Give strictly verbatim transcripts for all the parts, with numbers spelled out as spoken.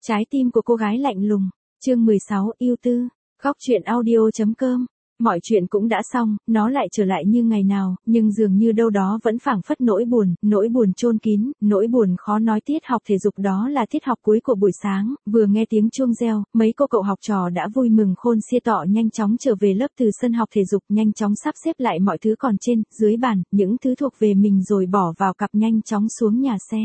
Trái tim của cô gái lạnh lùng, chương mười sáu, yêu tư, góc truyện audio.com. Mọi chuyện cũng đã xong, nó lại trở lại như ngày nào, nhưng dường như đâu đó vẫn phảng phất nỗi buồn, nỗi buồn chôn kín, nỗi buồn khó nói. Tiết học thể dục, đó là tiết học cuối của buổi sáng, vừa nghe tiếng chuông reo, mấy cô cậu học trò đã vui mừng khôn xiết tọ nhanh chóng trở về lớp từ sân học thể dục, nhanh chóng sắp xếp lại mọi thứ còn trên, dưới bàn, những thứ thuộc về mình rồi bỏ vào cặp nhanh chóng xuống nhà xe.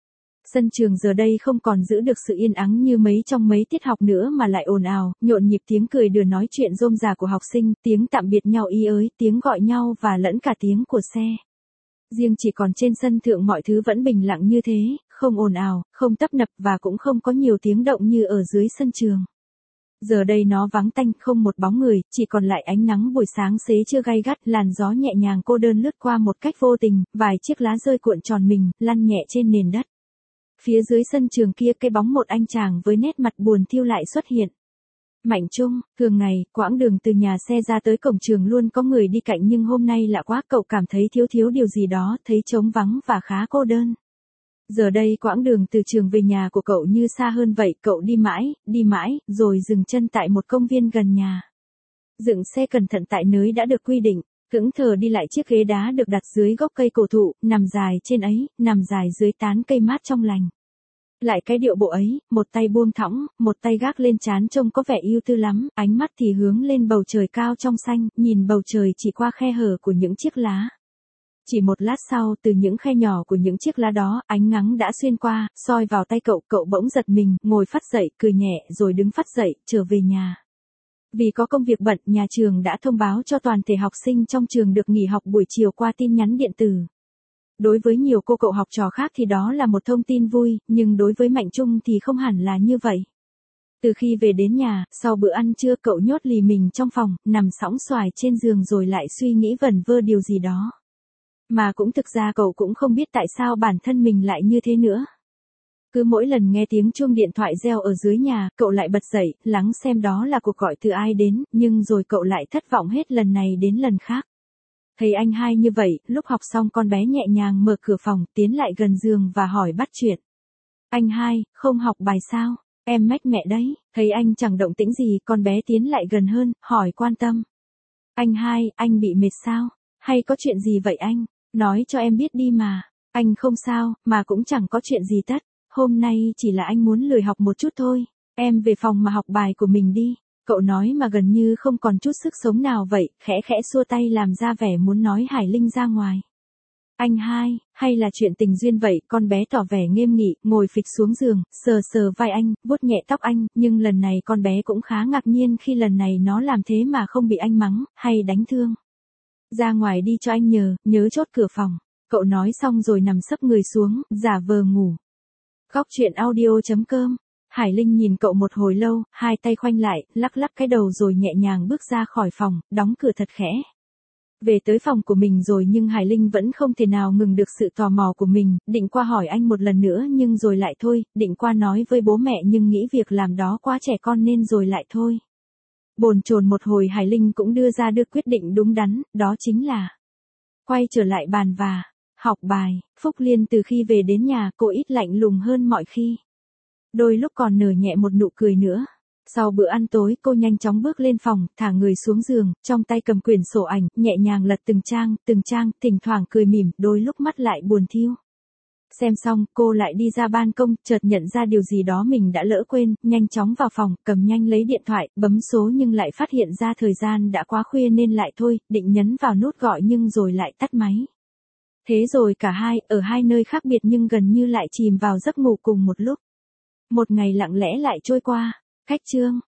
Sân trường giờ đây không còn giữ được sự yên ắng như mấy trong mấy tiết học nữa mà lại ồn ào, nhộn nhịp tiếng cười đùa nói chuyện rôm rả của học sinh, tiếng tạm biệt nhau ý ới, tiếng gọi nhau và lẫn cả tiếng của xe. Riêng chỉ còn trên sân thượng mọi thứ vẫn bình lặng như thế, không ồn ào, không tấp nập và cũng không có nhiều tiếng động như ở dưới sân trường. Giờ đây nó vắng tanh, không một bóng người, chỉ còn lại ánh nắng buổi sáng xế trưa gay gắt, làn gió nhẹ nhàng cô đơn lướt qua một cách vô tình, vài chiếc lá rơi cuộn tròn mình, lăn nhẹ trên nền đất. Phía dưới sân trường kia, cái bóng một anh chàng với nét mặt buồn thiu lại xuất hiện. Mạnh Trung. Thường ngày, quãng đường từ nhà xe ra tới cổng trường luôn có người đi cạnh, nhưng hôm nay lạ quá, cậu cảm thấy thiếu thiếu điều gì đó, thấy trống vắng và khá cô đơn. Giờ đây quãng đường từ trường về nhà của cậu như xa hơn vậy, cậu đi mãi, đi mãi, rồi dừng chân tại một công viên gần nhà. Dựng xe cẩn thận tại nơi đã được quy định. Cững thờ đi lại chiếc ghế đá được đặt dưới gốc cây cổ thụ, nằm dài trên ấy, nằm dài dưới tán cây mát trong lành. Lại cái điệu bộ ấy, một tay buông thõng, một tay gác lên trán trông có vẻ yêu tư lắm, ánh mắt thì hướng lên bầu trời cao trong xanh, nhìn bầu trời chỉ qua khe hở của những chiếc lá. Chỉ một lát sau, từ những khe nhỏ của những chiếc lá đó, ánh nắng đã xuyên qua, soi vào tay cậu, cậu bỗng giật mình, ngồi phắt dậy, cười nhẹ, rồi đứng phắt dậy, trở về nhà. Vì có công việc bận, nhà trường đã thông báo cho toàn thể học sinh trong trường được nghỉ học buổi chiều qua tin nhắn điện tử. Đối với nhiều cô cậu học trò khác thì đó là một thông tin vui, nhưng đối với Mạnh Trung thì không hẳn là như vậy. Từ khi về đến nhà, sau bữa ăn trưa cậu nhốt lì mình trong phòng, nằm sõng xoài trên giường rồi lại suy nghĩ vẩn vơ điều gì đó. Mà cũng thực ra cậu cũng không biết tại sao bản thân mình lại như thế nữa. Cứ mỗi lần nghe tiếng chuông điện thoại reo ở dưới nhà, cậu lại bật dậy, lắng xem đó là cuộc gọi từ ai đến, nhưng rồi cậu lại thất vọng hết lần này đến lần khác. Thấy anh hai như vậy, lúc học xong con bé nhẹ nhàng mở cửa phòng, tiến lại gần giường và hỏi bắt chuyện. Anh hai, không học bài sao? Em mách mẹ đấy. Thấy anh chẳng động tĩnh gì, con bé tiến lại gần hơn, hỏi quan tâm. Anh hai, anh bị mệt sao? Hay có chuyện gì vậy anh? Nói cho em biết đi mà. Anh không sao, mà cũng chẳng có chuyện gì tất. Hôm nay chỉ là anh muốn lười học một chút thôi. Em về phòng mà học bài của mình đi. Cậu nói mà gần như không còn chút sức sống nào vậy, khẽ khẽ xua tay làm ra vẻ muốn nói Hải Linh ra ngoài. Anh hai, hay là chuyện tình duyên vậy? Con bé tỏ vẻ nghiêm nghị, ngồi phịch xuống giường, sờ sờ vai anh, vuốt nhẹ tóc anh, nhưng lần này con bé cũng khá ngạc nhiên khi lần này nó làm thế mà không bị anh mắng, hay đánh thương. Ra ngoài đi cho anh nhờ, nhớ chốt cửa phòng. Cậu nói xong rồi nằm sấp người xuống, giả vờ ngủ. Góc truyện audio.com. Hải Linh nhìn cậu một hồi lâu, hai tay khoanh lại, lắc lắc cái đầu rồi nhẹ nhàng bước ra khỏi phòng, đóng cửa thật khẽ. Về tới phòng của mình rồi nhưng Hải Linh vẫn không thể nào ngừng được sự tò mò của mình, định qua hỏi anh một lần nữa nhưng rồi lại thôi, định qua nói với bố mẹ nhưng nghĩ việc làm đó quá trẻ con nên rồi lại thôi. Bồn chồn một hồi Hải Linh cũng đưa ra được quyết định đúng đắn, đó chính là quay trở lại bàn và học bài. Phúc Liên từ khi về đến nhà cô ít lạnh lùng hơn mọi khi. Đôi lúc còn nở nhẹ một nụ cười nữa. Sau bữa ăn tối cô nhanh chóng bước lên phòng, thả người xuống giường, trong tay cầm quyển sổ ảnh, nhẹ nhàng lật từng trang, từng trang, thỉnh thoảng cười mỉm, đôi lúc mắt lại buồn thiu. Xem xong, cô lại đi ra ban công, chợt nhận ra điều gì đó mình đã lỡ quên, nhanh chóng vào phòng, cầm nhanh lấy điện thoại, bấm số nhưng lại phát hiện ra thời gian đã quá khuya nên lại thôi, định nhấn vào nút gọi nhưng rồi lại tắt máy. Thế rồi cả hai, ở hai nơi khác biệt nhưng gần như lại chìm vào giấc ngủ cùng một lúc. Một ngày lặng lẽ lại trôi qua. Cách chương.